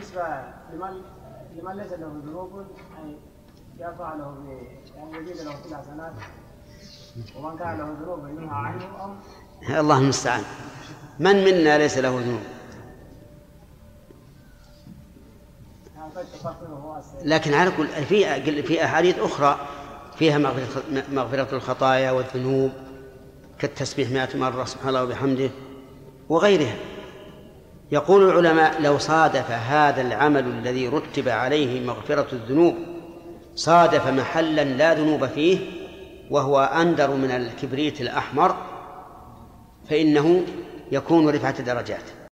بالنسبة لمن ليس له ذنوب أن يرفع له يعني يزيد له في الحسنات، ومن كان له ذنوب ينهى عنه الله المستعان. من منا ليس له ذنوب؟ لكن على كل في أحاديث أخرى فيها مغفرة الخطايا والذنوب كالتسبيح 100 مرة سبحان الله وبحمده وغيرها. يقول العلماء لو صادف هذا العمل الذي رتب عليه مغفرة الذنوب صادف محلا لا ذنوب فيه وهو أندر من الكبريت الأحمر فإنه يكون رفعة درجات.